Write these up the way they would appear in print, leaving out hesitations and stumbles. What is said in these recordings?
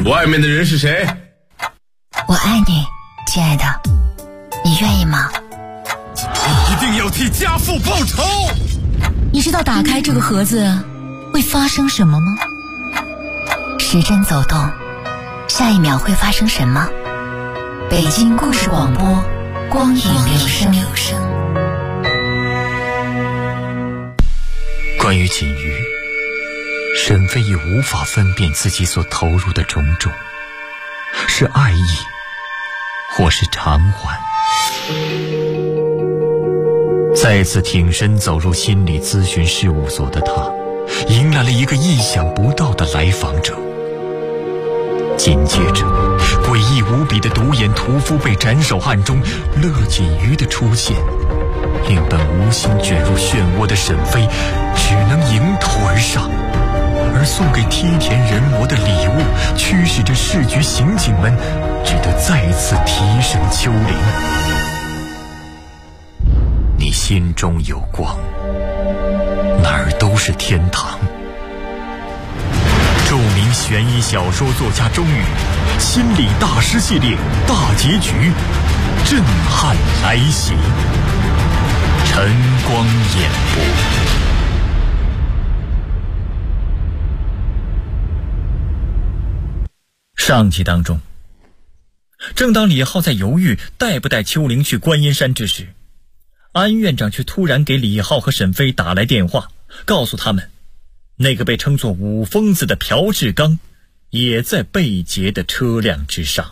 外面的人是谁？ 我爱你，亲爱的，你愿意吗？ 你一定要替家父报仇！ 你知道打开这个盒子会发生什么吗？时针走动，下一秒会发生什么？北京故事广播，光影留声。 关于锦瑜，沈飞已无法分辨自己所投入的种种，是爱意，或是偿还。再次挺身走入心理咨询事务所的他，迎来了一个意想不到的来访者。紧接着，诡异无比的独眼屠夫被斩首案中乐锦瑜的出现，令本无心卷入漩涡的沈飞只能迎头而上，而送给梯田人魔的礼物驱使着市局刑警们只得再次提审秋玲。你心中有光，哪儿都是天堂。著名悬疑小说作家钟宇心理大师系列大结局震撼来袭，晨光演播。上集当中，正当李浩在犹豫带不带秋玲去观音山之时，安院长却突然给李浩和沈飞打来电话，告诉他们那个被称作五疯子的朴志刚也在被劫的车辆之上。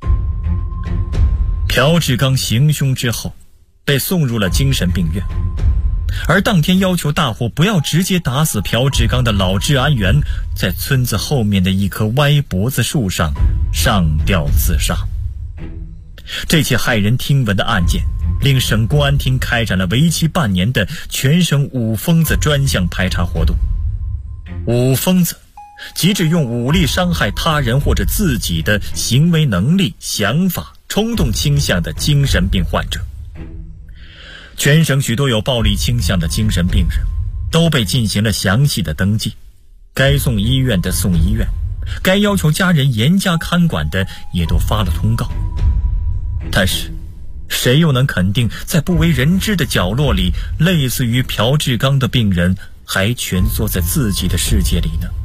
朴志刚行凶之后被送入了精神病院，而当天要求大伙不要直接打死朴志刚的老治安员，在村子后面的一棵歪脖子树上上吊自杀。这起骇人听闻的案件令省公安厅开展了为期半年的全省五疯子专项排查活动。五疯子即指用武力伤害他人或者自己的行为能力、想法、冲动倾向的精神病患者。全省许多有暴力倾向的精神病人都被进行了详细的登记，该送医院的送医院，该要求家人严加看管的也都发了通告。但是谁又能肯定在不为人知的角落里，类似于朴志刚的病人还蜷缩在自己的世界里呢？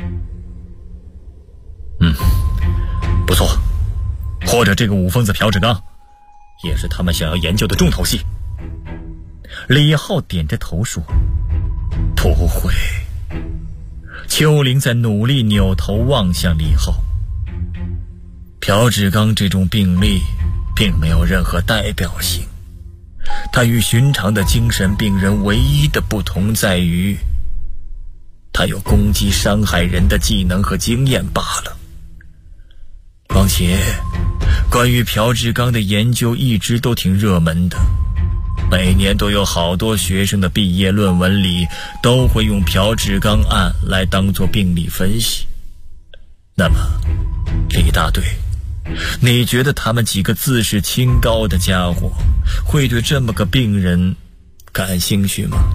不错，或者这个五疯子朴志刚也是他们想要研究的重头戏。李浩点着头说，不会。秋玲在努力扭头望向李浩。朴志刚这种病例并没有任何代表性，他与寻常的精神病人唯一的不同在于，他有攻击伤害人的技能和经验罢了。况且关于朴志刚的研究一直都挺热门的，每年都有好多学生的毕业论文里都会用朴志刚案来当作病理分析。那么李大队，你觉得他们几个自视清高的家伙会对这么个病人感兴趣吗？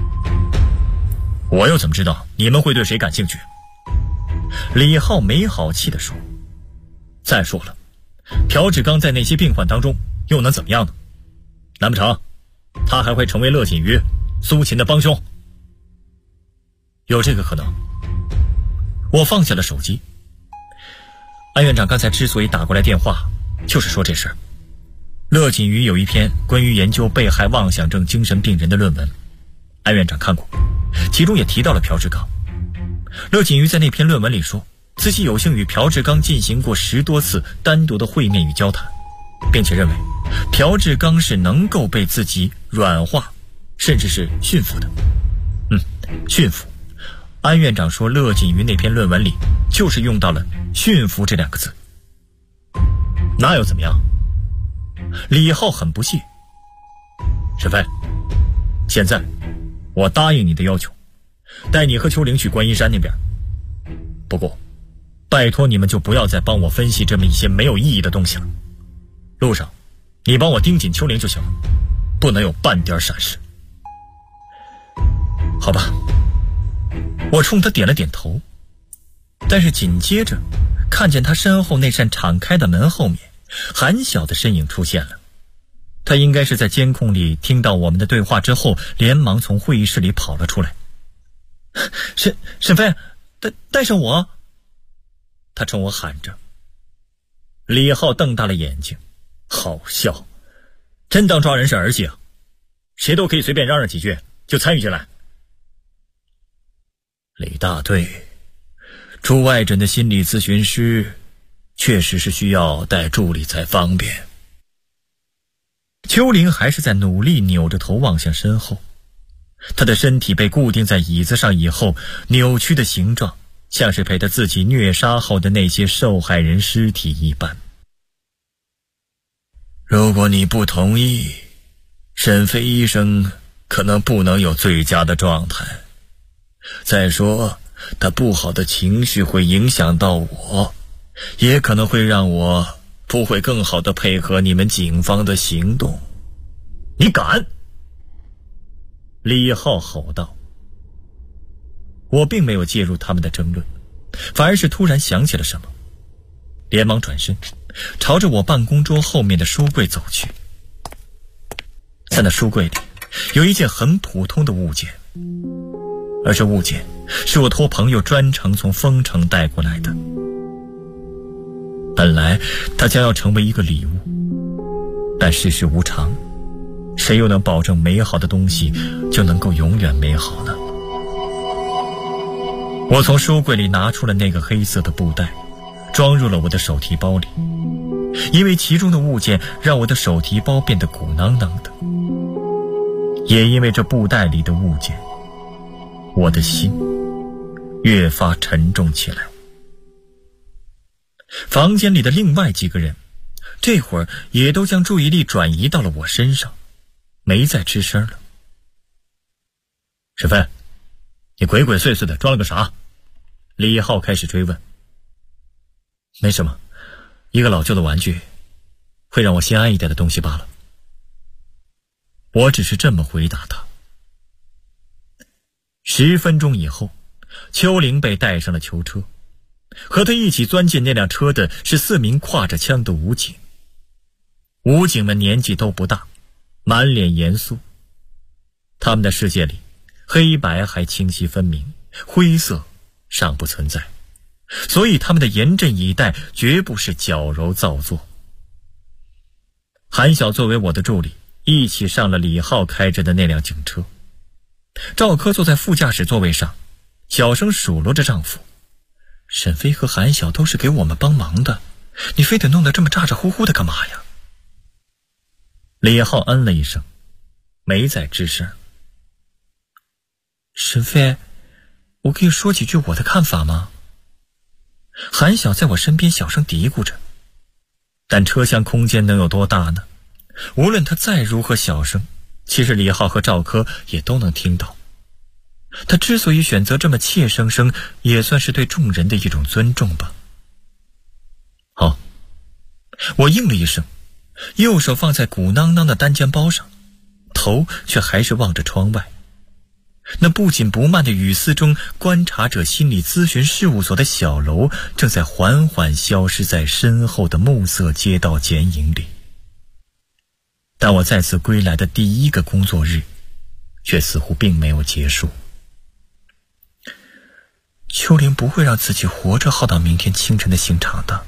我又怎么知道你们会对谁感兴趣？李浩没好气地说。再说了，朴志刚在那些病患当中又能怎么样呢？难不成他还会成为乐锦瑜、苏秦的帮凶？有这个可能。我放下了手机。安院长刚才之所以打过来电话，就是说这事儿。乐锦瑜有一篇关于研究被害妄想症精神病人的论文，安院长看过，其中也提到了朴志刚。乐锦瑜在那篇论文里说，自己有幸与朴志刚进行过10多次单独的会面与交谈，并且认为朴志刚是能够被自己软化，甚至是驯服的。驯服。安院长说乐锦瑜那篇论文里就是用到了驯服这2个字。那又怎么样？李浩很不屑。沈飞，现在我答应你的要求，带你和秋玲去观音山那边。不过拜托你们就不要再帮我分析这么一些没有意义的东西了。路上你帮我盯紧秋玲就行了，不能有半点闪失。好吧，我冲他点了点头，但是紧接着看见他身后那扇敞开的门后面，韩晓的身影出现了。他应该是在监控里听到我们的对话之后，连忙从会议室里跑了出来。沈飞，带上我！他冲我喊着。李浩瞪大了眼睛，好笑，真当抓人是儿戏啊？谁都可以随便嚷嚷几句就参与进来。李大队，驻外诊的心理咨询师确实是需要带助理才方便。秋玲还是在努力扭着头望向身后，她的身体被固定在椅子上以后，扭曲的形状像是被他自己虐杀后的那些受害人尸体一般。如果你不同意，沈飞医生可能不能有最佳的状态。再说，他不好的情绪会影响到我，也可能会让我不会更好地配合你们警方的行动。你敢！李浩吼道。我并没有介入他们的争论，反而是突然想起了什么，连忙转身朝着我办公桌后面的书柜走去。在那书柜里有一件很普通的物件，而这物件是我托朋友专程从丰城带过来的。本来它将要成为一个礼物，但世事无常，谁又能保证美好的东西就能够永远美好呢？我从书柜里拿出了那个黑色的布袋，装入了我的手提包里。因为其中的物件让我的手提包变得鼓囊囊的，也因为这布袋里的物件，我的心越发沉重起来。房间里的另外几个人这会儿也都将注意力转移到了我身上，没再吱声了。沈飞，你鬼鬼祟祟的装了个啥？李浩开始追问。没什么，一个老旧的玩具，会让我心安一点的东西罢了。我只是这么回答他。10分钟以后，秋玲被带上了囚车，和他一起钻进那辆车的是4名挎着枪的武警。武警们年纪都不大，满脸严肃，他们的世界里黑白还清晰分明，灰色尚不存在，所以他们的严阵以待绝不是矫揉造作。韩晓作为我的助理，一起上了李浩开着的那辆警车。赵科坐在副驾驶座位上，小声数落着丈夫：沈飞和韩晓都是给我们帮忙的，你非得弄得这么咋咋呼呼的干嘛呀？李浩嗯了一声，没再吱声。沈飞，我可以说几句我的看法吗？韩晓在我身边小声嘀咕着，但车厢空间能有多大呢？无论他再如何小声，其实李浩和赵科也都能听到。他之所以选择这么怯生生，也算是对众人的一种尊重吧。好，我应了一声，右手放在鼓囊囊的单肩包上，头却还是望着窗外。那不紧不慢的语丝中，观察者心理咨询事务所的小楼正在缓缓消失在身后的暮色街道剪影里。但我再次归来的第一个工作日，却似乎并没有结束。秋玲不会让自己活着耗到明天清晨的刑场的。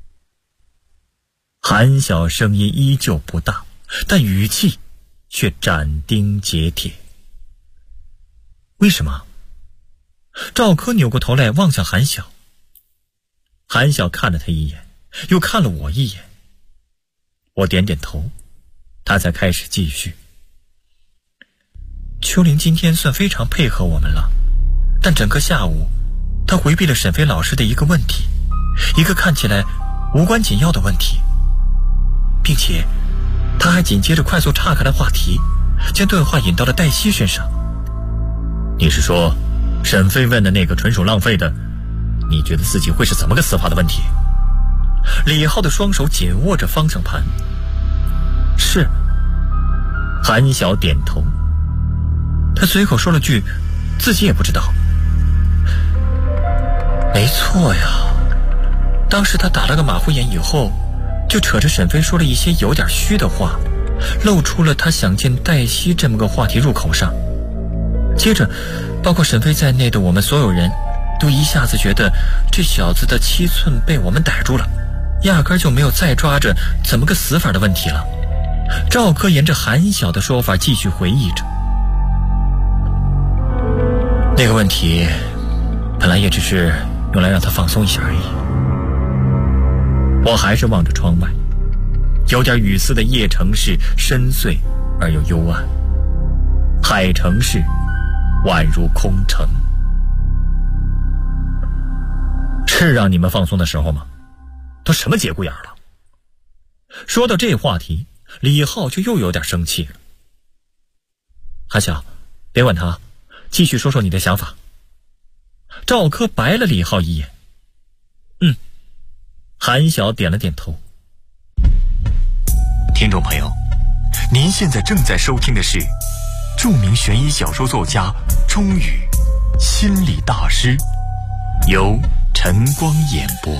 韩晓声音依旧不大，但语气却斩钉截铁。为什么？赵科扭过头来望向韩晓。韩晓看了他一眼，又看了我一眼。我点点头，他才开始继续。秋玲今天算非常配合我们了，但整个下午他回避了沈飞老师的一个问题，一个看起来无关紧要的问题，并且他还紧接着快速岔开了话题，将对话引到了黛西身上。你是说沈飞问的那个纯属浪费的，你觉得自己会是怎么个死法的问题？李浩的双手紧握着方向盘。是。韩晓点头。他随口说了句自己也不知道。没错呀， 当时他打了个马虎眼以后，就扯着沈飞说了一些有点虚的话，露出了他想见黛西这么个话题入口上。接着包括沈飞在内的我们所有人都一下子觉得这小子的7寸被我们逮住了，压根就没有再抓着怎么个死法的问题了。赵柯沿着韩晓的说法继续回忆着，那个问题本来也只是用来让他放松一下而已。我还是望着窗外，有点雨丝的夜城市深邃而又幽暗，海城市宛如空城。是让你们放松的时候吗？都什么节骨眼了？说到这话题，李浩就又有点生气了。韩晓，别管他，继续说说你的想法。赵柯白了李浩一眼。韩晓点了点头。 听众朋友，您现在正在收听的是著名悬疑小说作家钟宇心理大师，由晨光演播。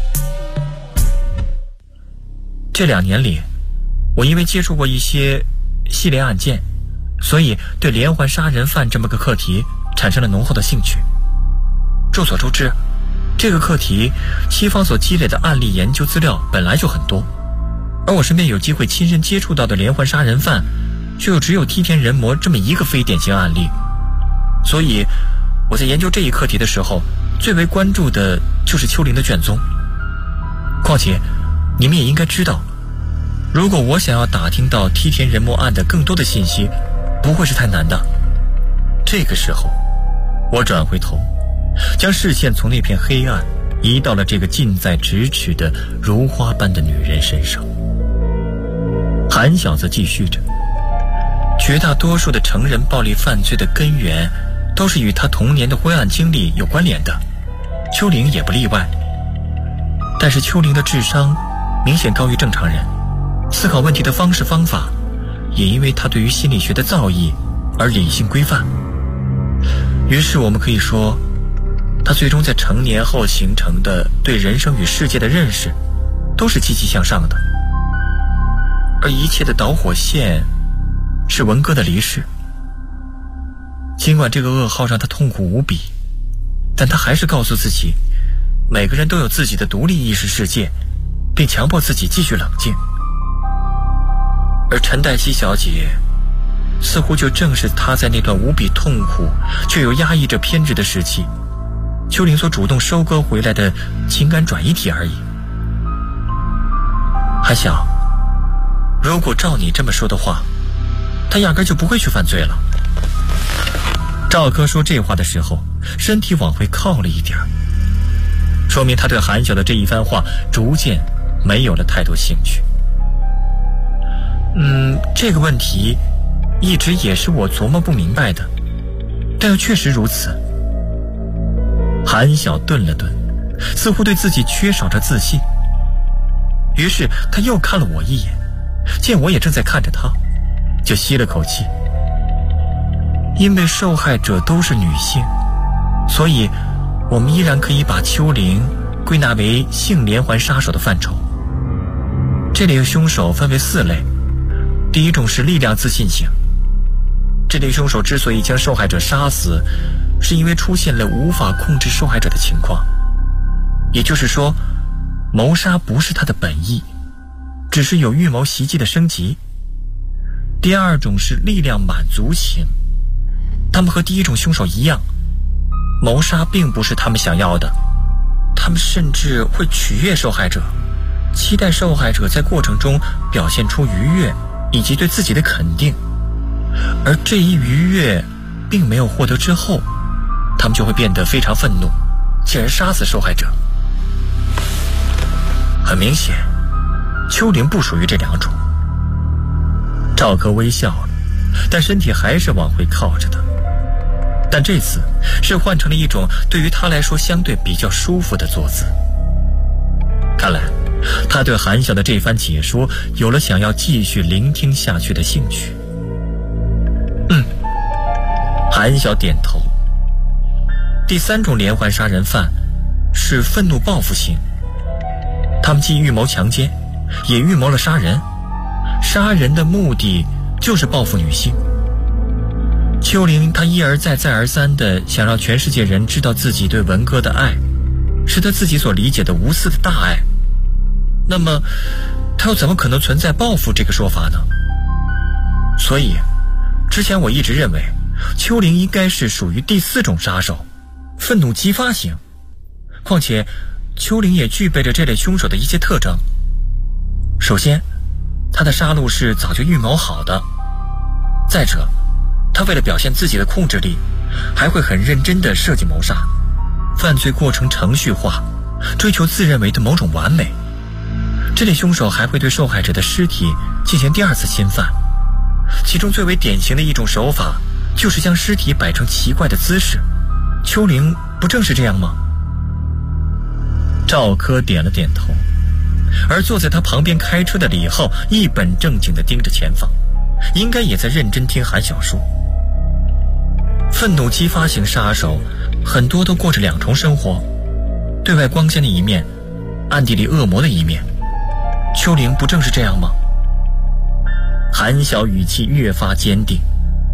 这2年里，我因为接触过一些系列案件，所以对连环杀人犯这么个课题产生了浓厚的兴趣。众所周知，这个课题西方所积累的案例研究资料本来就很多，而我身边有机会亲身接触到的连环杀人犯却又只有梯田人魔这么一个非典型案例。所以我在研究这一课题的时候，最为关注的就是丘陵的卷宗。况且你们也应该知道，如果我想要打听到梯田人魔案的更多的信息，不会是太难的。这个时候我转回头，将视线从那片黑暗移到了这个近在咫尺的如花般的女人身上。韩晓则继续着，绝大多数的成人暴力犯罪的根源都是与他童年的灰暗经历有关联的，丘陵也不例外。但是丘陵的智商明显高于正常人，思考问题的方式方法也因为他对于心理学的造诣而理性规范。于是我们可以说，他最终在成年后形成的对人生与世界的认识都是积极向上的。而一切的导火线是文哥的离世。尽管这个噩耗让他痛苦无比，但他还是告诉自己，每个人都有自己的独立意识世界，并强迫自己继续冷静。而陈黛西小姐似乎就正是她在那段无比痛苦却又压抑着偏执的时期，丘陵所主动收割回来的情感转移体而已。韩晓，如果照你这么说的话，他压根就不会去犯罪了。赵柯说这话的时候，身体往回靠了一点，说明他对韩晓的这一番话逐渐没有了太多兴趣。这个问题一直也是我琢磨不明白的，但又确实如此。韩晓顿了顿，似乎对自己缺少着自信，于是他又看了我一眼，见我也正在看着他，就吸了口气。因为受害者都是女性，所以我们依然可以把丘陵归纳为性连环杀手的范畴。这类凶手分为4类。第一种是力量自信型，这类凶手之所以将受害者杀死，是因为出现了无法控制受害者的情况，也就是说，谋杀不是他的本意，只是有预谋袭击的升级。第二种是力量满足型，他们和第一种凶手一样，谋杀并不是他们想要的，他们甚至会取悦受害者，期待受害者在过程中表现出愉悦以及对自己的肯定，而这一愉悦并没有获得之后，他们就会变得非常愤怒，进而杀死受害者。很明显，丘陵不属于这2种。赵柯微笑了，但身体还是往回靠着的，但这次是换成了一种对于他来说相对比较舒服的坐姿。看来他对韩晓的这番解说有了想要继续聆听下去的兴趣。韩晓点头。第3种连环杀人犯是愤怒报复型， 他们既预谋强奸，也预谋了杀人。杀人的目的就是报复女性。秋玲她一而再再而三地想让全世界人知道自己对文哥的爱，是他自己所理解的无私的大爱。那么他又怎么可能存在报复这个说法呢？所以之前我一直认为秋玲应该是属于第4种杀手，愤怒激发型。况且秋玲也具备着这类凶手的一些特征。首先，他的杀戮是早就预谋好的。再者，他为了表现自己的控制力，还会很认真地设计谋杀，犯罪过程程序化，追求自认为的某种完美。这类凶手还会对受害者的尸体进行第2次侵犯，其中最为典型的一种手法就是将尸体摆成奇怪的姿势。秋玲不正是这样吗？赵柯点了点头，而坐在他旁边开车的李浩一本正经地盯着前方，应该也在认真听韩晓说。愤怒激发型杀手很多都过着2重生活，对外光鲜的一面，暗地里恶魔的一面。秋玲不正是这样吗？韩晓语气越发坚定，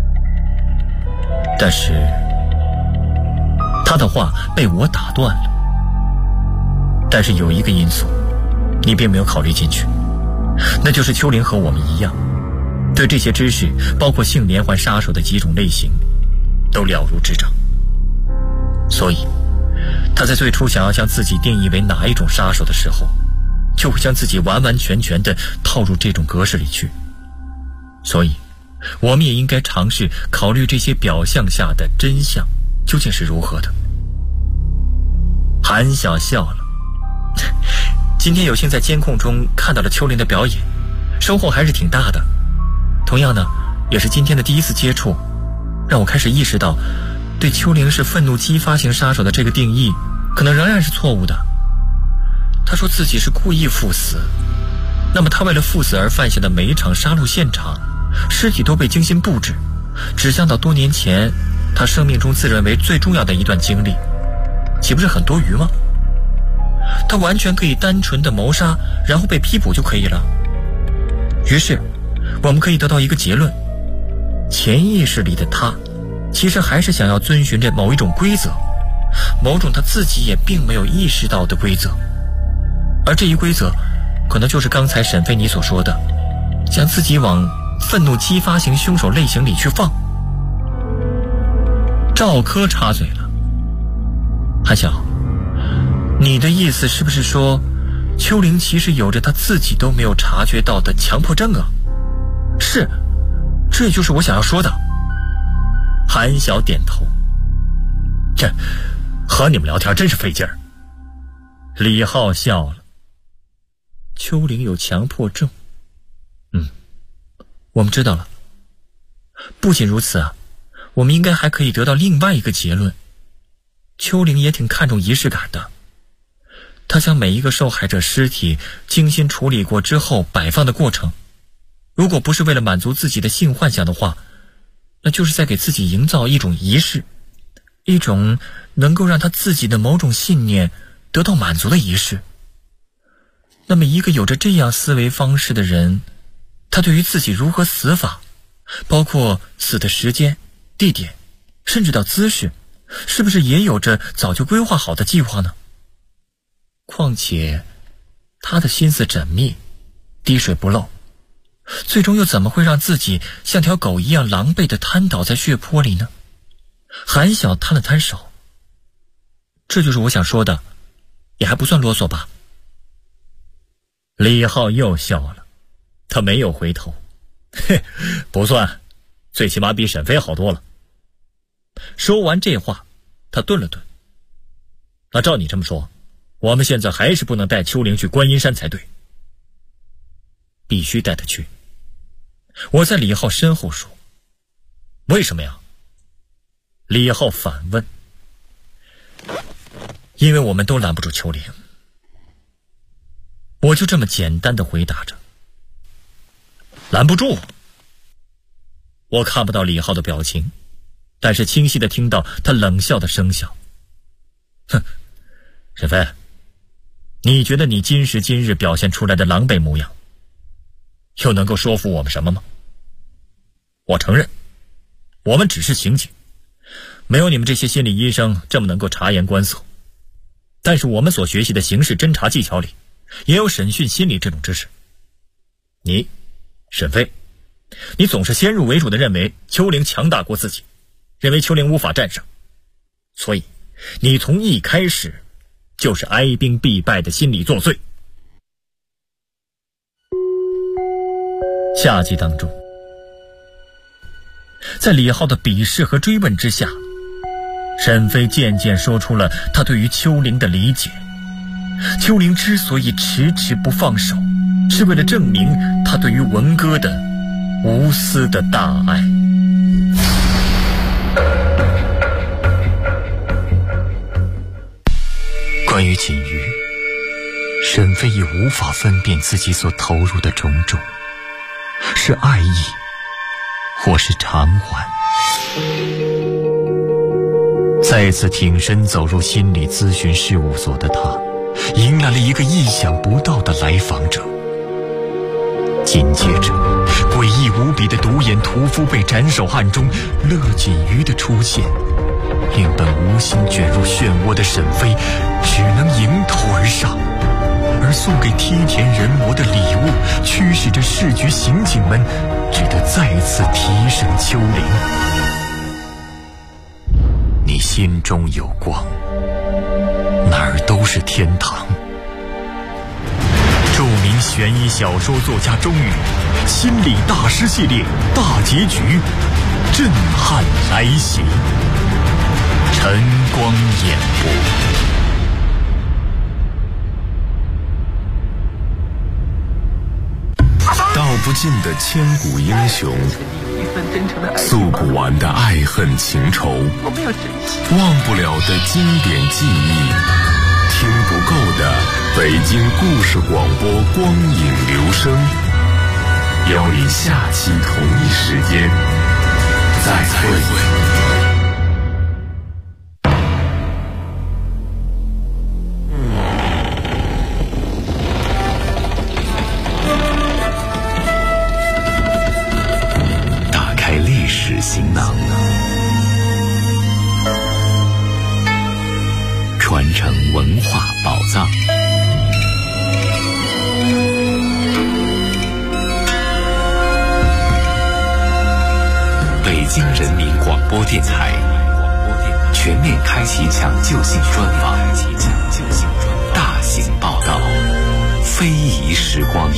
但是他的话被我打断了。但是有一个因素你并没有考虑进去，那就是秋玲和我们一样，对这些知识，包括性连环杀手的几种类型都了如指掌。所以他在最初想要将自己定义为哪一种杀手的时候，就会将自己完完全全地套入这种格式里去。所以我们也应该尝试考虑这些表象下的真相究竟是如何的。韩晓笑了，今天有幸在监控中看到了秋玲的表演，收获还是挺大的。同样呢，也是今天的第1次接触，让我开始意识到对秋玲是愤怒激发型杀手的这个定义可能仍然是错误的。他说自己是故意赴死，那么他为了赴死而犯下的每一场杀戮现场，尸体都被精心布置，指向到多年前他生命中自认为最重要的一段经历，岂不是很多余吗？他完全可以单纯的谋杀，然后被批捕就可以了。于是我们可以得到一个结论，潜意识里的他其实还是想要遵循着某一种规则，某种他自己也并没有意识到的规则。而这一规则可能就是刚才沈飞你所说的，将自己往愤怒激发型凶手类型里去放。赵柯插嘴了，韩晓，你的意思是不是说秋玲其实有着她自己都没有察觉到的强迫症啊？是，这也就是我想要说的。韩晓点头。这和你们聊天真是费劲儿。李浩笑了。秋玲有强迫症，我们知道了。不仅如此啊，我们应该还可以得到另外一个结论，秋玲也挺看重仪式感的。她将每一个受害者尸体精心处理过之后摆放的过程，如果不是为了满足自己的性幻想的话，那就是在给自己营造一种仪式，一种能够让她自己的某种信念得到满足的仪式。那么一个有着这样思维方式的人，他对于自己如何死法，包括死的时间、地点，甚至到姿势，是不是也有着早就规划好的计划呢？况且他的心思缜密，滴水不漏，最终又怎么会让自己像条狗一样狼狈地瘫倒在血泊里呢？韩晓摊了摊手，这就是我想说的，也还不算啰嗦吧？李浩又笑了，他没有回头。嘿，不算，最起码比沈飞好多了。说完这话，他顿了顿。那照你这么说，我们现在还是不能带秋玲去观音山才对。必须带她去。我在李浩身后说。为什么呀？李浩反问。因为我们都拦不住秋玲。我就这么简单的回答着。拦不住？我看不到李浩的表情，但是清晰的听到他冷笑的声响。哼，沈飞， 你觉得你今时今日表现出来的狼狈模样，又能够说服我们什么吗？我承认，我们只是刑警，没有你们这些心理医生这么能够察言观色。但是我们所学习的刑事侦查技巧里，也有审讯心理这种知识。你，沈飞，你总是先入为主地认为秋玲强大过自己，认为秋玲无法战胜，所以你从一开始就是哀兵必败的心理作祟。下集当中，在李浩的鄙视和追问之下，沈飞渐渐说出了他对于秋玲的理解。秋玲之所以迟迟不放手，是为了证明他对于文哥的无私的大爱。 关于锦瑜，沈飞已无法分辨自己所投入的种种，是爱意或是偿还。再次挺身走入心理咨询事务所的他，迎来了一个意想不到的来访者。紧接着，诡异无比的独眼屠夫被斩首案中乐锦瑜的出现，令本无心卷入漩涡的沈飞只能迎头而上，而送给梯田人魔的礼物驱使着市局刑警们只得再次提审秋玲。你心中有光，哪儿都是天堂。著名悬疑小说作家钟宇心理大师系列大结局震撼来袭，晨光演播。 道不尽的千古英雄，诉不完的爱恨情仇，忘不了的经典记忆，听不够的北京故事广播光影留声，邀你下期同一时间再会。 行囊，传承文化宝藏。北京人民广播电台全面开启抢救性专访，大型报道，非遗时光。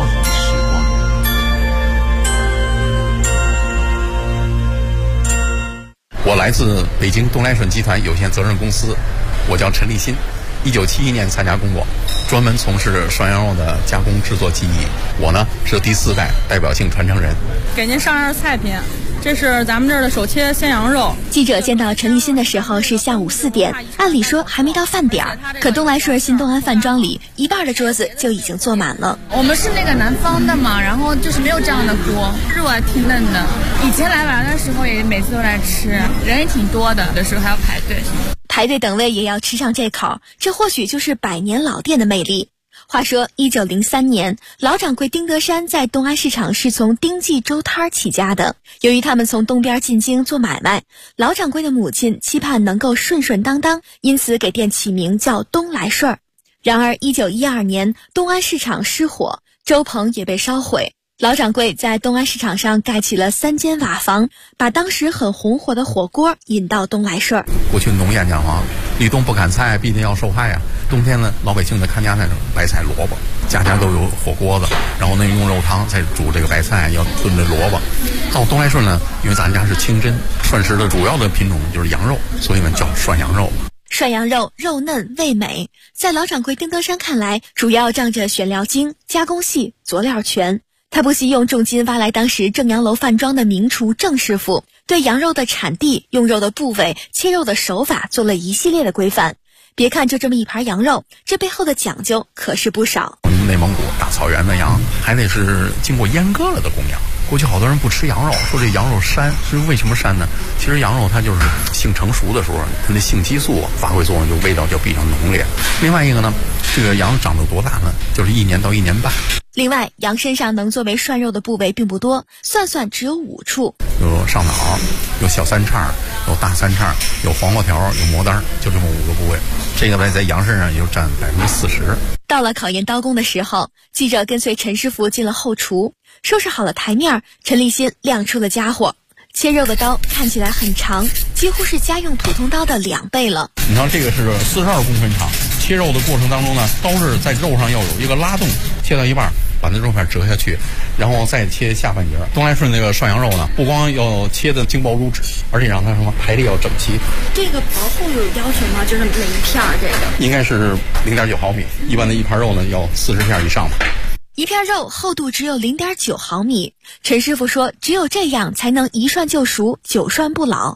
我来自北京东来顺集团有限责任公司，我叫陈立新，1971年参加工作，专门从事涮羊肉的加工制作技艺。我呢是第4代代表性传承人。 给您上样菜品，这是咱们这儿的手切鲜羊肉。 记者见到陈立新的时候是下午4点，按理说还没到饭点儿，可东来顺新东安饭庄里一半的桌子就已经坐满了。 我们是那个南方的嘛，然后就是没有这样的锅，肉啊挺嫩的。以前来玩的时候也每次都来吃，人也挺多的，有的时候还要排队。 排队等位也要吃上这口，这或许就是百年老店的魅力。话说1903年，老掌柜丁德山在东安市场是从丁记粥摊起家的。由于他们从东边进京做买卖，老掌柜的母亲期盼能够顺顺当当，因此给店起名叫东来顺。然而1912年，东安市场失火，粥棚也被烧毁。老掌柜在东安市场上盖起了3间瓦房，把当时很红火的火锅引到东来顺。 过去农谚讲话，立冬不砍菜，必定要受害啊。冬天呢，老百姓的看家菜白菜萝卜，家家都有火锅子，然后呢用肉汤再煮这个白菜，要炖这萝卜。到东来顺呢，因为咱家是清真，涮食的主要的品种就是羊肉，所以呢叫涮羊肉。 涮羊肉肉嫩味美，在老掌柜丁德山看来，主要仗着选料精、加工细、佐料全。他不惜用重金挖来当时正阳楼饭庄的名厨郑师傅，对羊肉的产地、用肉的部位、切肉的手法做了一系列的规范。别看就这么一盘羊肉，这背后的讲究可是不少。 内蒙古大草原的羊还得是经过阉割了的公羊。过去好多人不吃羊肉，说这羊肉膻，是为什么膻呢？其实羊肉它就是性成熟的时候，它的性激素发挥作用，就味道就比较浓烈。另外一个呢， 这个羊长得多大呢？就是1年到1年半。 另外，羊身上能作为涮肉的部位并不多，算算只有5处。 有上脑，有小三叉，有大三叉，有黄瓜条，有魔丹，就这么5个部位。这个在羊身上也就占40%。 到了考验刀工的时候，记者跟随陈师傅进了后厨，收拾好了台面，陈立新亮出了家伙。切肉的刀看起来很长，几乎是家用普通刀的2倍了。 你看这个是42公分长，切肉的过程当中呢，刀刃在肉上要有一个拉动，切到一半把那肉片折下去，然后再切下半截。东来顺那个涮羊肉呢，不光要切的精薄如纸，而且让它什么排列要整齐。 这个薄厚有要求吗？就是每一片这个应该是0.9毫米，一般的一盘肉呢要40片以上吧。 一片肉厚度只有0.9毫米，陈师傅说只有这样才能一涮就熟，久涮不老。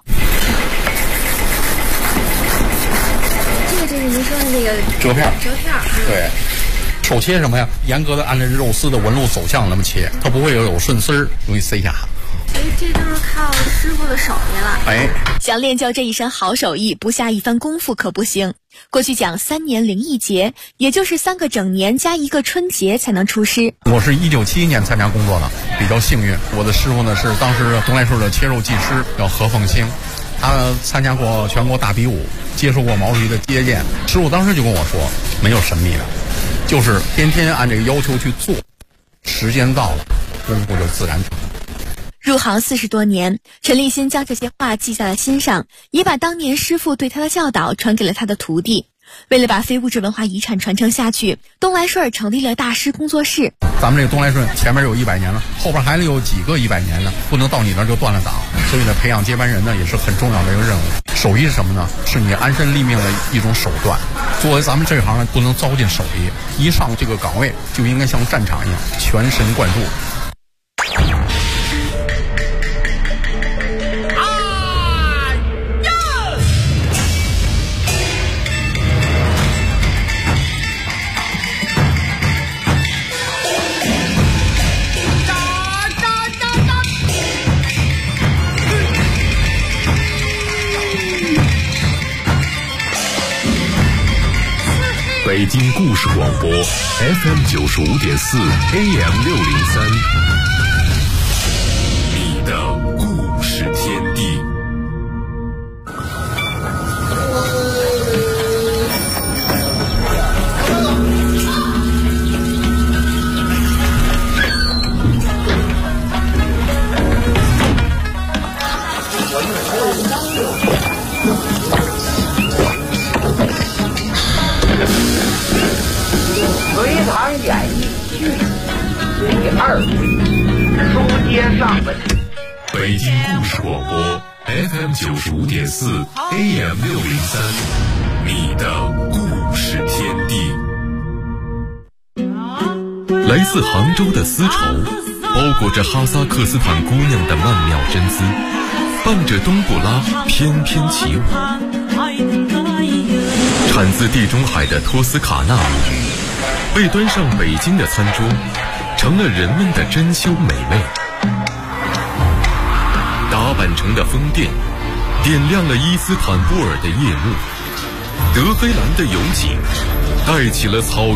这个就是您说的那个折片。 对， 手切什么呀？严格的按照肉丝的纹路走向那么切，它不会有顺丝儿，容易塞下。 所以这就是靠师傅的手艺了。 哎， 想练就这一身好手艺，不下一番功夫可不行。过去讲3年零1节，也就是3个整年加1个春节才能出师。 我是1971年参加工作的，比较幸运。我的师傅呢是当时东来顺的切肉技师，叫何凤兴，他参加过全国大比武，接受过毛主席的接见。师傅当时就跟我说，没有神秘的，就是天天按这个要求去做，时间到了，功夫就自然成。 入行40多年，陈立新将这些话记在了心上，也把当年师傅对他的教导传给了他的徒弟。为了把非物质文化遗产传承下去，东来顺成立了大师工作室。 咱们这个东来顺前面有100年了，后边还有几个100年呢，不能到你那儿就断了档。所以呢，培养接班人呢也是很重要的一个任务。手艺是什么呢？是你安身立命的一种手段。作为咱们这行呢，不能糟践手艺，一上这个岗位就应该像战场一样全神贯注。 北京故事广播 FM 95.4 AM 603，你的故事天地。 隋唐演义序第2回，书接上文。 北京故事广播 FM 95.4 AM 603，你的故事天地。来自杭州的丝绸，包裹着哈萨克斯坦姑娘的曼妙真姿，伴着冬不拉翩翩起舞。产自地中海的托斯卡纳米被端上北京的餐桌，成了人们的珍馐美味。打扮成的风电，点亮了伊斯坦布尔的夜幕。德黑兰的油井，带起了草